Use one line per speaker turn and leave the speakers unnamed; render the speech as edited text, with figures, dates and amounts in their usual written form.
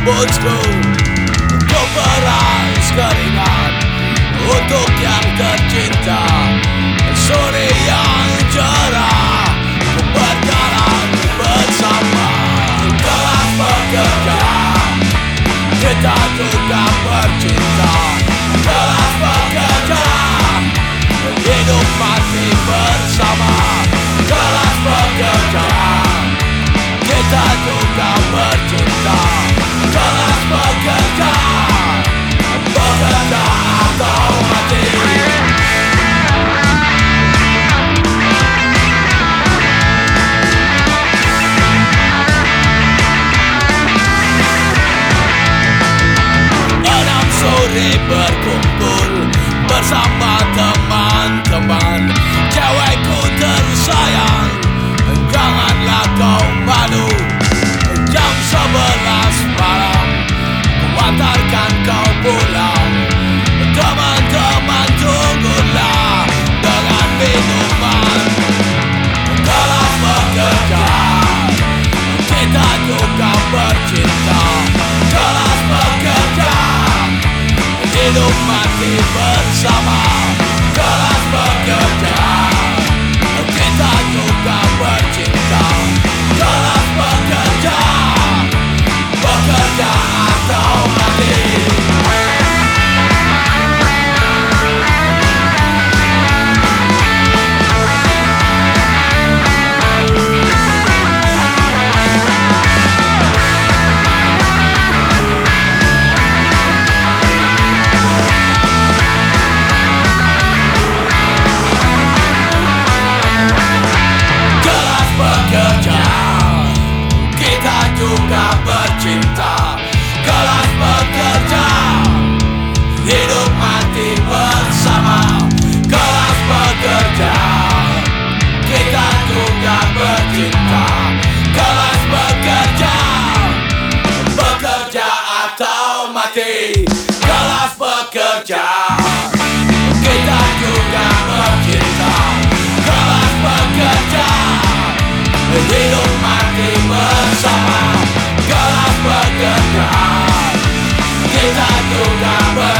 bosku, ku peras keringat untuk yang tercinta. Sore yang cerah, ku berjalan bersama. Kelas pekerja, kita juga bercinta. Kelas pekerja, hidup mati bersama. Kelas pekerja, kita juga bercinta. Kelas pekerja, bekerja atau mati. Berkumpul bersama teman-teman. Cewekku tersayang, janganlah kau malu. Jam 11 malam, ku antarkan kau pulang. Teman-teman tunggulah dengan minuman. Kelas pekerja, kita juga bercinta. Kelas pekerja, hidup mati bersama. Kelas pekerja, kita juga bercinta. Kelas pekerja, bekerja atau mati. Juga bercinta. Kelas pekerja, hidup mati bersama. Kelas pekerja, kita juga bercinta. Kelas pekerja, bekerja atau mati. Kelas pekerja, kita juga bercinta. Kelas pekerja, hidup mati bersama. Kelas pekerja, kita juga